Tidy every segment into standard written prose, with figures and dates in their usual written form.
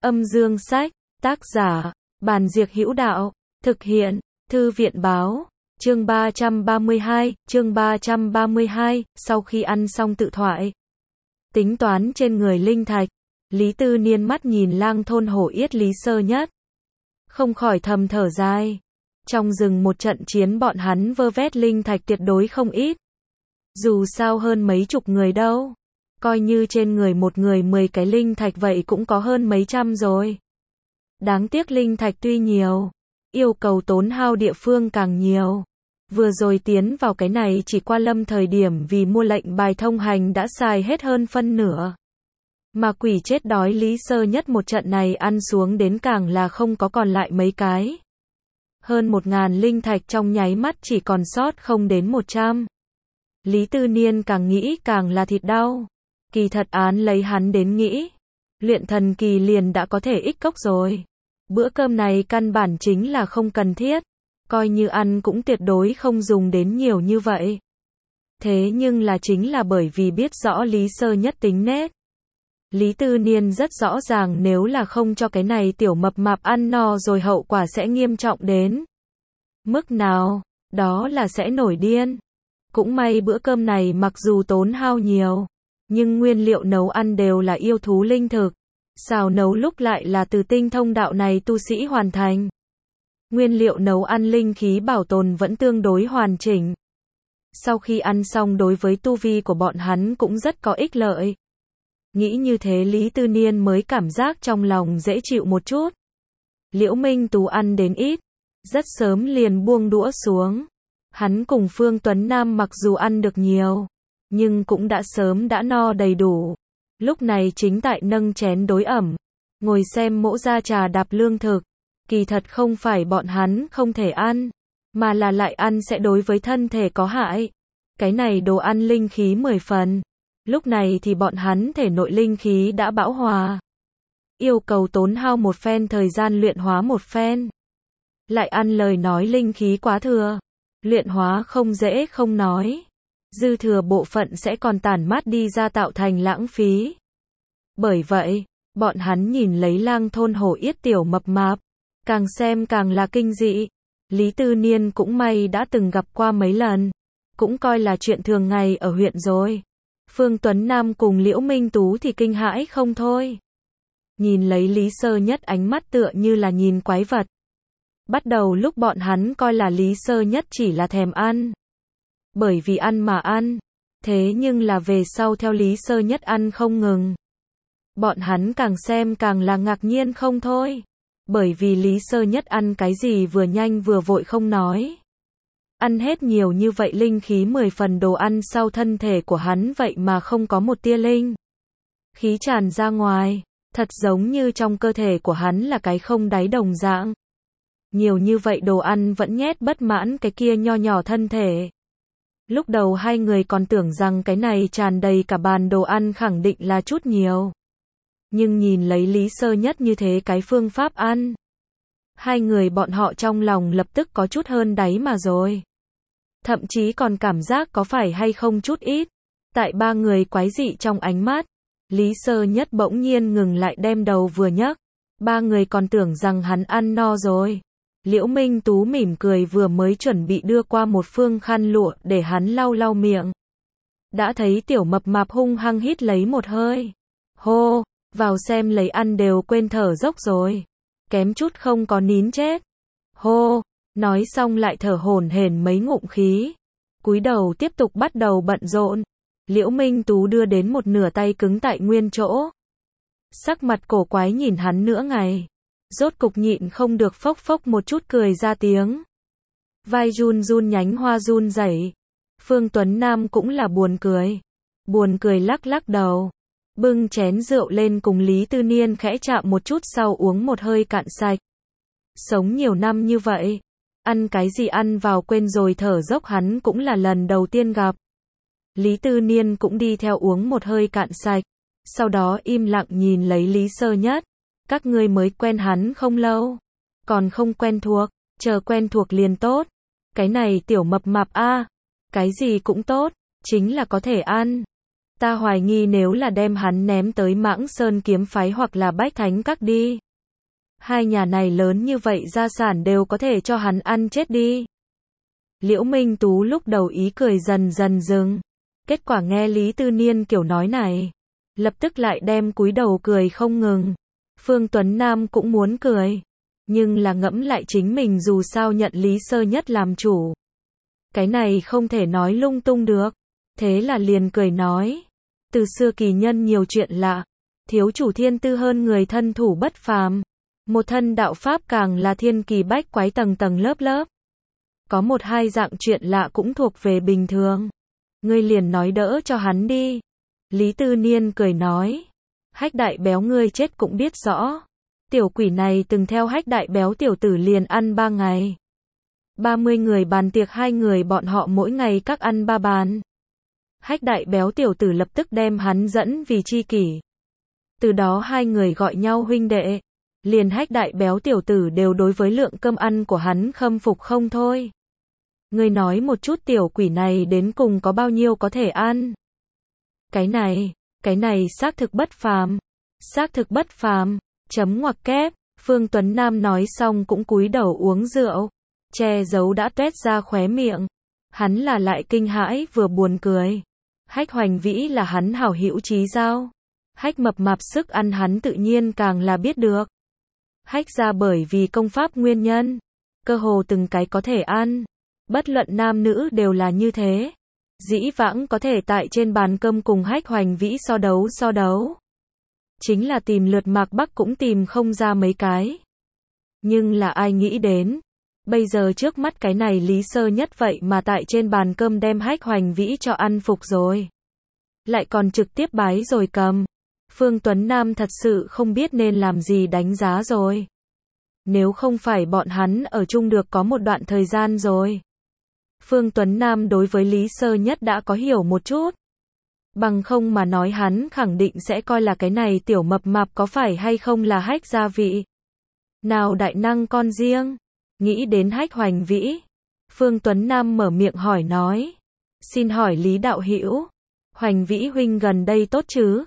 Âm dương sách, tác giả, Bàn Diệc Hữu Đạo, thực hiện, Thư viện Báo, chương 332, sau khi ăn xong tự thoại. Tính toán trên người linh thạch, Lý Tư Niên mắt nhìn Lang Thôn Hổ Yết Lý Sơ Nhất. Không khỏi thầm thở dài. Trong rừng một trận chiến bọn hắn vơ vét linh thạch tuyệt đối không ít. Dù sao hơn mấy chục người đâu. Coi như trên người một người 10 cái linh thạch vậy cũng có hơn mấy trăm rồi. Đáng tiếc linh thạch tuy nhiều, yêu cầu tốn hao địa phương càng nhiều. Vừa rồi tiến vào cái này chỉ qua lâm thời điểm vì mua lệnh bài thông hành đã xài hết hơn phân nửa. Mà quỷ chết đói Lý Sơ Nhất một trận này ăn xuống đến càng là không có còn lại mấy cái. Hơn 1000 linh thạch trong nháy mắt chỉ còn sót không đến 100. Lý Tư Niên càng nghĩ càng là thịt đau. Kỳ thật án lấy hắn đến nghĩ, luyện thần kỳ liền đã có thể ích cốc rồi. Bữa cơm này căn bản chính là không cần thiết, coi như ăn cũng tuyệt đối không dùng đến nhiều như vậy. Thế nhưng là chính là bởi vì biết rõ Lý Sơ Nhất tính nết. Lý Tư Niên rất rõ ràng nếu là không cho cái này tiểu mập mạp ăn no rồi hậu quả sẽ nghiêm trọng đến mức nào, đó là sẽ nổi điên. Cũng may bữa cơm này mặc dù tốn hao nhiều, nhưng nguyên liệu nấu ăn đều là yêu thú linh thực. Xào nấu lúc lại là từ tinh thông đạo này tu sĩ hoàn thành. Nguyên liệu nấu ăn linh khí bảo tồn vẫn tương đối hoàn chỉnh. Sau khi ăn xong đối với tu vi của bọn hắn cũng rất có ích lợi. Nghĩ như thế Lý Tư Niên mới cảm giác trong lòng dễ chịu một chút. Liễu Minh Tú ăn đến ít, rất sớm liền buông đũa xuống. Hắn cùng Phương Tuấn Nam mặc dù ăn được nhiều, nhưng cũng đã sớm đã no đầy đủ. Lúc này chính tại nâng chén đối ẩm, ngồi xem Mỗ gia trà đạp lương thực. Kỳ thật không phải bọn hắn không thể ăn, mà là lại ăn sẽ đối với thân thể có hại. Cái này đồ ăn linh khí 10 phần. Lúc này thì bọn hắn thể nội linh khí đã bão hòa. Yêu cầu tốn hao một phen thời gian luyện hóa một phen. Lại ăn lời nói linh khí quá thừa. Luyện hóa không dễ không nói. Dư thừa bộ phận sẽ còn tản mát đi ra tạo thành lãng phí. Bởi vậy, bọn hắn nhìn lấy Lang Thôn Hổ Yết tiểu mập mạp, càng xem càng là kinh dị. Lý Tư Niên cũng may đã từng gặp qua mấy lần, cũng coi là chuyện thường ngày ở huyện rồi. Phương Tuấn Nam cùng Liễu Minh Tú thì kinh hãi không thôi. Nhìn lấy Lý Sơ Nhất ánh mắt tựa như là nhìn quái vật. Bắt đầu lúc bọn hắn coi là Lý Sơ Nhất chỉ là thèm ăn. Bởi vì ăn mà ăn. Thế nhưng là về sau theo Lý Sơ Nhất ăn không ngừng. Bọn hắn càng xem càng là ngạc nhiên không thôi. Bởi vì Lý Sơ Nhất ăn cái gì vừa nhanh vừa vội không nói. Ăn hết nhiều như vậy linh khí 10 phần đồ ăn sau thân thể của hắn vậy mà không có một tia linh khí tràn ra ngoài. Thật giống như trong cơ thể của hắn là cái không đáy đồng dạng. Nhiều như vậy đồ ăn vẫn nhét bất mãn cái kia nho nhỏ thân thể. Lúc đầu hai người còn tưởng rằng cái này tràn đầy cả bàn đồ ăn khẳng định là chút nhiều. Nhưng nhìn lấy Lý Sơ Nhất như thế cái phương pháp ăn. Hai người bọn họ trong lòng lập tức có chút hơn đáy mà rồi. Thậm chí còn cảm giác có phải hay không chút ít. Tại ba người quái dị trong ánh mắt. Lý Sơ Nhất bỗng nhiên ngừng lại đem đầu vừa nhấc. Ba người còn tưởng rằng hắn ăn no rồi. Liễu Minh Tú mỉm cười vừa mới chuẩn bị đưa qua một phương khăn lụa để hắn lau lau miệng. Đã thấy tiểu mập mạp hung hăng hít lấy một hơi. Hô, vào xem lấy ăn đều quên thở dốc rồi. Kém chút không có nín chết. Hô, nói xong lại thở hổn hển mấy ngụm khí. Cúi đầu tiếp tục bắt đầu bận rộn. Liễu Minh Tú đưa đến một nửa tay cứng tại nguyên chỗ. Sắc mặt cổ quái nhìn hắn nửa ngày. Rốt cục nhịn không được phốc phốc một chút cười ra tiếng. Vai run run nhánh hoa run rẩy. Phương Tuấn Nam cũng là buồn cười. Buồn cười lắc lắc đầu. Bưng chén rượu lên cùng Lý Tư Niên khẽ chạm một chút sau uống một hơi cạn sạch. Sống nhiều năm như vậy. Ăn cái gì ăn vào quên rồi thở dốc hắn cũng là lần đầu tiên gặp. Lý Tư Niên cũng đi theo uống một hơi cạn sạch. Sau đó im lặng nhìn lấy Lý Sơ Nhất. Các ngươi mới quen hắn không lâu. Còn không quen thuộc. Chờ quen thuộc liền tốt. Cái này tiểu mập mạp a, cái gì cũng tốt. Chính là có thể ăn. Ta hoài nghi nếu là đem hắn ném tới Mãng Sơn kiếm phái hoặc là Bách Thánh Các đi. Hai nhà này lớn như vậy gia sản đều có thể cho hắn ăn chết đi. Liễu Minh Tú lúc đầu ý cười dần dần dừng. Kết quả nghe Lý Tư Niên kiểu nói này, lập tức lại đem cúi đầu cười không ngừng. Phương Tuấn Nam cũng muốn cười, nhưng là ngẫm lại chính mình dù sao nhận Lý Sơ Nhất làm chủ. Cái này không thể nói lung tung được. Thế là liền cười nói, từ xưa kỳ nhân nhiều chuyện lạ, thiếu chủ thiên tư hơn người thân thủ bất phàm. Một thân đạo pháp càng là thiên kỳ bách quái tầng tầng lớp lớp. Có một hai dạng chuyện lạ cũng thuộc về bình thường. Ngươi liền nói đỡ cho hắn đi. Lý Tư Niên cười nói, Hách Đại Béo ngươi chết cũng biết rõ. Tiểu quỷ này từng theo Hách Đại Béo tiểu tử liền ăn 3 ngày. 30 người bàn tiệc 2 người bọn họ mỗi ngày các ăn 3 bàn. Hách Đại Béo tiểu tử lập tức đem hắn dẫn vì tri kỷ. Từ đó 2 người gọi nhau huynh đệ. Liền Hách Đại Béo tiểu tử đều đối với lượng cơm ăn của hắn khâm phục không thôi. Ngươi nói một chút tiểu quỷ này đến cùng có bao nhiêu có thể ăn. Cái này xác thực bất phàm. Xác thực bất phàm. Chấm ngoặc kép. Phương Tuấn Nam nói xong cũng cúi đầu uống rượu. Che giấu đã tuét ra khóe miệng. Hắn là lại kinh hãi vừa buồn cười. Hách Hoành Vĩ là hắn hảo hữu chí giao. Hách Mập Mạp sức ăn hắn tự nhiên càng là biết được. Hách ra bởi vì công pháp nguyên nhân, cơ hồ từng cái có thể ăn. Bất luận nam nữ đều là như thế. Dĩ vãng có thể tại trên bàn cơm cùng Hách Hoành Vĩ so đấu. Chính là tìm lượt Mạc Bắc cũng tìm không ra mấy cái. Nhưng là ai nghĩ đến, bây giờ trước mắt cái này Lý Sơ Nhất vậy mà tại trên bàn cơm đem Hách Hoành Vĩ cho ăn phục rồi. Lại còn trực tiếp bái rồi cầm. Phương Tuấn Nam thật sự không biết nên làm gì đánh giá rồi. Nếu không phải bọn hắn ở chung được có một đoạn thời gian rồi. Phương Tuấn Nam đối với Lý Sơ Nhất đã có hiểu một chút. Bằng không mà nói hắn khẳng định sẽ coi là cái này tiểu mập mạp có phải hay không là Hách gia vị. Nào đại năng con riêng. Nghĩ đến Hách Hoành Vĩ. Phương Tuấn Nam mở miệng hỏi nói. Xin hỏi Lý đạo hữu, Hoành Vĩ huynh gần đây tốt chứ?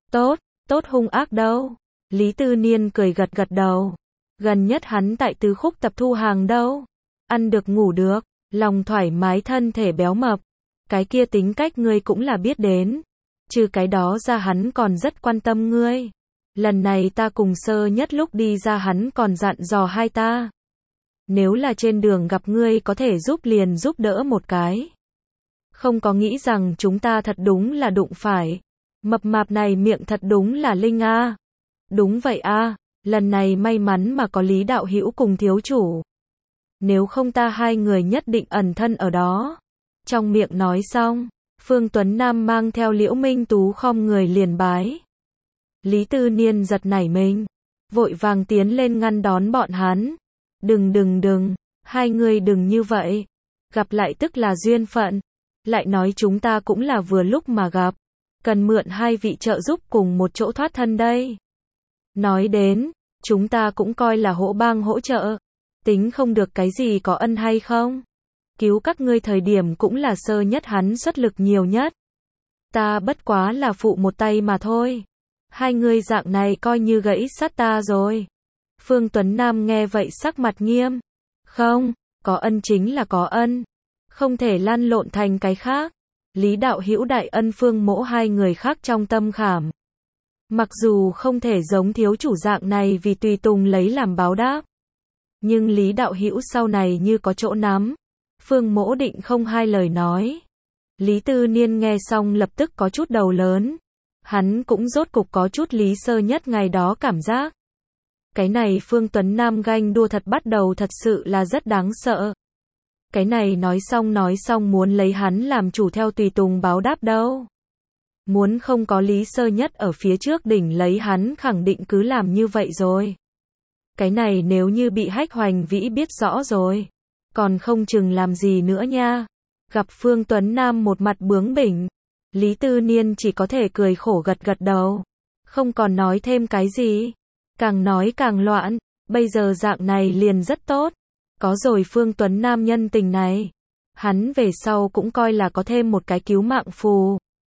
Tốt hung ác đâu? Lý Tư Niên cười gật gật đầu. Gần nhất hắn tại Tứ Khúc tập thu hàng đâu. Ăn được ngủ được, lòng thoải mái thân thể béo mập. Cái kia tính cách ngươi cũng là biết đến. Trừ cái đó ra hắn còn rất quan tâm ngươi. Lần này ta cùng Sơ Nhất lúc đi ra hắn còn dặn dò hai ta. Nếu là trên đường gặp ngươi có thể giúp liền giúp đỡ một cái. Không có nghĩ rằng chúng ta thật đúng là đụng phải. Mập mạp này miệng thật đúng là linh a. Đúng vậy a, lần này may mắn mà có Lý đạo hữu cùng thiếu chủ. Nếu không ta hai người nhất định ẩn thân ở đó. Trong miệng nói xong, Phương Tuấn Nam mang theo Liễu Minh Tú khom người liền bái. Lý Tư Niên giật nảy mình, vội vàng tiến lên ngăn đón bọn hắn. Đừng, hai người đừng như vậy. Gặp lại tức là duyên phận. Lại nói chúng ta cũng là vừa lúc mà gặp. Cần mượn hai vị trợ giúp cùng một chỗ thoát thân đây. Nói đến, chúng ta cũng coi là hỗ bang hỗ trợ. Tính không được cái gì có ân hay không. Cứu các ngươi thời điểm cũng là Sơ Nhất hắn xuất lực nhiều nhất. Ta bất quá là phụ một tay mà thôi. Hai người dạng này coi như gãy sát ta rồi. Phương Tuấn Nam nghe vậy sắc mặt nghiêm. Không, có ân chính là có ân. Không thể lăn lộn thành cái khác. Lý đạo hữu đại ân Phương Mỗ hai người khác trong tâm khảm. Mặc dù không thể giống thiếu chủ dạng này vì tùy tùng lấy làm báo đáp. Nhưng Lý đạo hữu sau này như có chỗ nắm. Phương Mỗ định không hai lời nói. Lý Tư Niên nghe xong lập tức có chút đầu lớn. Hắn cũng rốt cục có chút Lý Sơ Nhất ngày đó cảm giác. Cái này Phương Tuấn Nam ganh đua thật bắt đầu thật sự là rất đáng sợ. Cái này nói xong muốn lấy hắn làm chủ theo tùy tùng báo đáp đâu. Muốn không có Lý Sơ Nhất ở phía trước đỉnh lấy hắn khẳng định cứ làm như vậy rồi. Cái này nếu như bị Hách Hoành Vĩ biết rõ rồi. Còn không chừng làm gì nữa nha. Gặp Phương Tuấn Nam một mặt bướng bỉnh. Lý Tư Niên chỉ có thể cười khổ gật gật đầu. Không còn nói thêm cái gì. Càng nói càng loạn. Bây giờ dạng này liền rất tốt. Có rồi Phương Tuấn Nam nhân tình này. Hắn về sau cũng coi là có thêm một cái cứu mạng phù.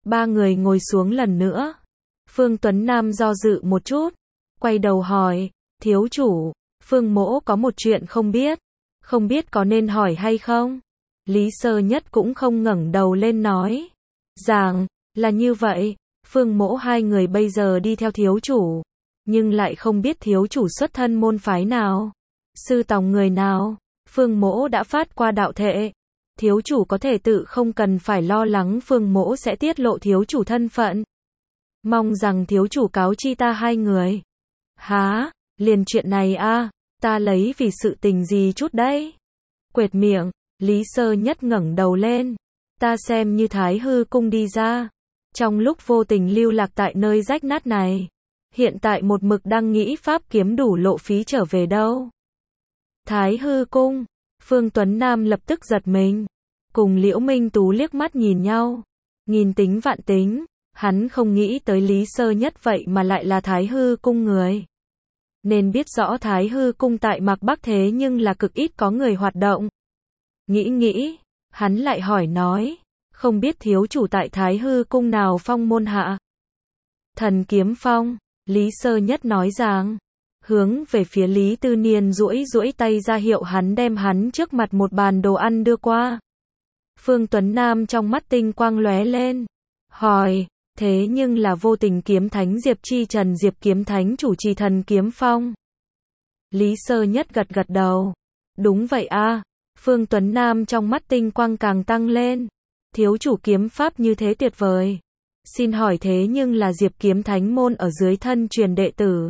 Ba người ngồi xuống lần nữa. Phương Tuấn Nam do dự một chút, quay đầu hỏi, thiếu chủ, Phương mỗ có một chuyện không biết có nên hỏi hay không? Lý Sơ Nhất cũng không ngẩng đầu lên nói, rằng, là như vậy, Phương mỗ hai người bây giờ đi theo thiếu chủ, nhưng lại không biết thiếu chủ xuất thân môn phái nào, sư tòng người nào, Phương mỗ đã phát qua đạo thệ. Thiếu chủ có thể tự không cần phải lo lắng Phương mỗ sẽ tiết lộ thiếu chủ thân phận. Mong rằng thiếu chủ cáo chi ta hai người. Há, liền chuyện này a, ta lấy vì sự tình gì chút đấy. Quệt miệng, Lý Sơ Nhất ngẩng đầu lên. Ta xem như Thái Hư cung đi ra. Trong lúc vô tình lưu lạc tại nơi rách nát này. Hiện tại một mực đang nghĩ pháp kiếm đủ lộ phí trở về đâu. Thái Hư cung. Phương Tuấn Nam lập tức giật mình. Cùng Liễu Minh Tú liếc mắt nhìn nhau. Nghìn tính vạn tính. Hắn không nghĩ tới Lý Sơ Nhất vậy mà lại là Thái Hư cung người. Nên biết rõ Thái Hư cung tại Mạc Bắc thế nhưng là cực ít có người hoạt động. Nghĩ, hắn lại hỏi nói, không biết thiếu chủ tại Thái Hư cung nào phong môn hạ. Thần kiếm phong, Lý Sơ Nhất nói rằng, hướng về phía Lý Tư Niên duỗi tay ra hiệu hắn đem hắn trước mặt một bàn đồ ăn đưa qua. Phương Tuấn Nam trong mắt tinh quang lóe lên, hỏi, thế nhưng là vô tình kiếm thánh Diệp Chi Trần Diệp kiếm thánh chủ trì thần kiếm phong. Lý Sơ Nhất gật đầu, đúng vậy a. Phương Tuấn Nam trong mắt tinh quang càng tăng lên, thiếu chủ kiếm pháp như thế tuyệt vời. Xin hỏi thế nhưng là Diệp kiếm thánh môn ở dưới thân truyền đệ tử.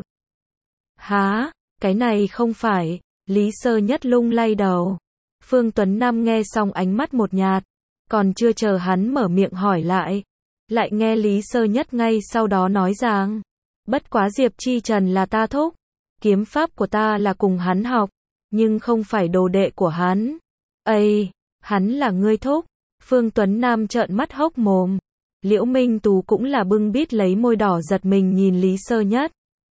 Há, cái này không phải, Lý Sơ Nhất lung lay đầu. Phương Tuấn Nam nghe xong ánh mắt một nhạt, còn chưa chờ hắn mở miệng hỏi lại nghe Lý Sơ Nhất ngay sau đó nói rằng, bất quá Diệp Chi Trần là ta thúc, kiếm pháp của ta là cùng hắn học, nhưng không phải đồ đệ của hắn. Ây, hắn là ngươi thúc. Phương Tuấn Nam trợn mắt hốc mồm. Liễu Minh Tú cũng là bưng bít lấy môi đỏ giật mình nhìn Lý Sơ Nhất.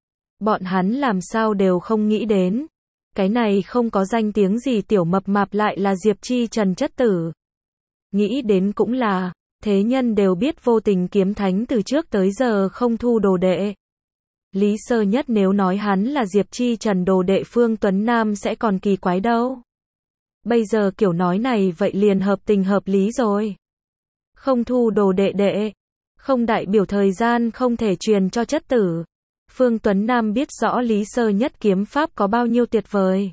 Bọn hắn làm sao đều không nghĩ đến. Cái này không có danh tiếng gì tiểu mập mạp lại là Diệp Chi Trần chất tử. Nghĩ đến cũng là, thế nhân đều biết vô tình kiếm thánh từ trước tới giờ không thu đồ đệ. Lý Sơ Nhất nếu nói hắn là Diệp Chi Trần đồ đệ Phương Tuấn Nam sẽ còn kỳ quái đâu. Bây giờ kiểu nói này vậy liền hợp tình hợp lý rồi. Không thu đồ đệ, không đại biểu thời gian không thể truyền cho chất tử. Phương Tuấn Nam biết rõ Lý Sơ Nhất kiếm pháp có bao nhiêu tuyệt vời.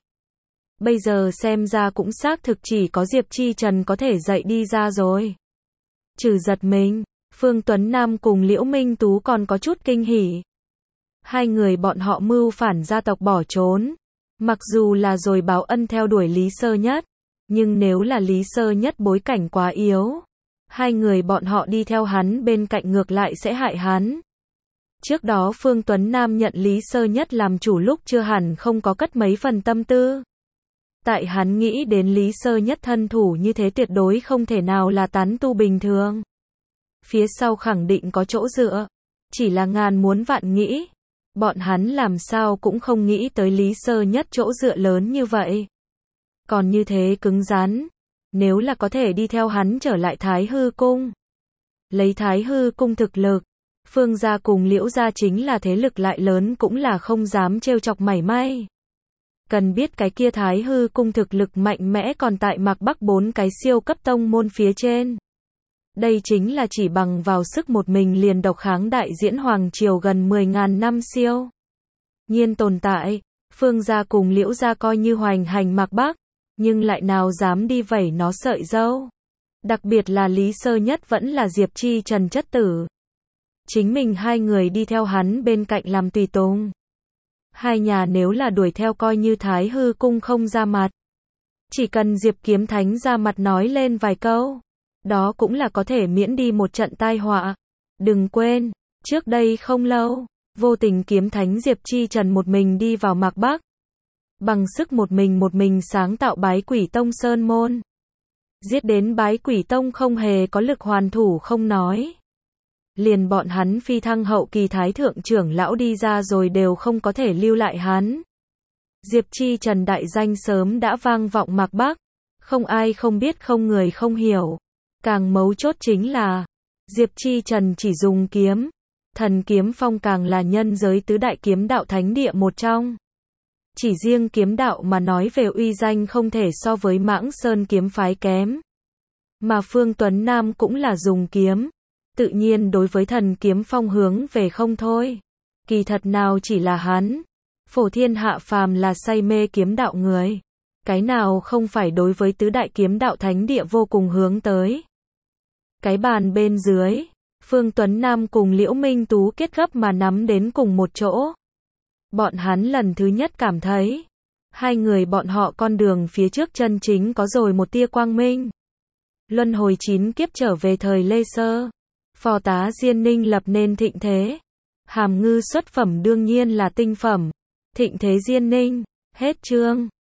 Bây giờ xem ra cũng xác thực chỉ có Diệp Chi Trần có thể dạy đi ra rồi. Trừ giật mình, Phương Tuấn Nam cùng Liễu Minh Tú còn có chút kinh hỉ. Hai người bọn họ mưu phản gia tộc bỏ trốn. Mặc dù là rồi báo ân theo đuổi Lý Sơ Nhất, nhưng nếu là Lý Sơ Nhất bối cảnh quá yếu, hai người bọn họ đi theo hắn bên cạnh ngược lại sẽ hại hắn. Trước đó Phương Tuấn Nam nhận Lý Sơ Nhất làm chủ lúc chưa hẳn không có cất mấy phần tâm tư. Tại hắn nghĩ đến Lý Sơ Nhất thân thủ như thế tuyệt đối không thể nào là tán tu bình thường. Phía sau khẳng định có chỗ dựa, chỉ là ngàn muốn vạn nghĩ. Bọn hắn làm sao cũng không nghĩ tới Lý Sơ Nhất chỗ dựa lớn như vậy. Còn như thế cứng rắn, nếu là có thể đi theo hắn trở lại Thái Hư cung. Lấy Thái Hư cung thực lực, Phương gia cùng Liễu gia chính là thế lực lại lớn cũng là không dám trêu chọc mảy may. Cần biết cái kia Thái Hư cung thực lực mạnh mẽ còn tại Mạc Bắc 4 cái siêu cấp tông môn phía trên. Đây chính là chỉ bằng vào sức một mình liền độc kháng đại diễn hoàng triều gần 10.000 năm siêu nhiên tồn tại. Phương gia cùng Liễu gia coi như hoành hành Mạc Bắc, nhưng lại nào dám đi vẩy nó sợi râu. Đặc biệt là Lý Sơ Nhất vẫn là Diệp Chi Trần chất tử. Chính mình hai người đi theo hắn bên cạnh làm tùy tùng. Hai nhà nếu là đuổi theo coi như Thái Hư cung không ra mặt. Chỉ cần Diệp kiếm thánh ra mặt nói lên vài câu, đó cũng là có thể miễn đi một trận tai họa. Đừng quên, trước đây không lâu, vô tình kiếm thánh Diệp Chi Trần một mình đi vào Mạc Bắc. Bằng sức một mình sáng tạo Bái Quỷ Tông Sơn Môn. Giết đến Bái Quỷ Tông không hề có lực hoàn thủ không nói. Liền bọn hắn phi thăng hậu kỳ thái thượng trưởng lão đi ra rồi đều không có thể lưu lại hắn. Diệp Chi Trần đại danh sớm đã vang vọng Mạc Bắc. Không ai không biết không người không hiểu. Càng mấu chốt chính là, Diệp Chi Trần chỉ dùng kiếm. Thần kiếm phong càng là nhân giới tứ đại kiếm đạo thánh địa một trong. Chỉ riêng kiếm đạo mà nói về uy danh không thể so với Mãng Sơn kiếm phái kém. Mà Phương Tuấn Nam cũng là dùng kiếm. Tự nhiên đối với thần kiếm phong hướng về không thôi. Kỳ thật nào chỉ là hắn. Phổ thiên hạ phàm là say mê kiếm đạo người. Cái nào không phải đối với tứ đại kiếm đạo thánh địa vô cùng hướng tới. Cái bàn bên dưới, Phương Tuấn Nam cùng Liễu Minh Tú kết gấp mà nắm đến cùng một chỗ. Bọn hắn lần thứ nhất cảm thấy, hai người bọn họ con đường phía trước chân chính có rồi một tia quang minh. Luân hồi 9 kiếp trở về thời Lê Sơ, phò tá Diên Ninh lập nên thịnh thế. Hàm Ngư xuất phẩm đương nhiên là tinh phẩm. Thịnh thế Diên Ninh, hết chương.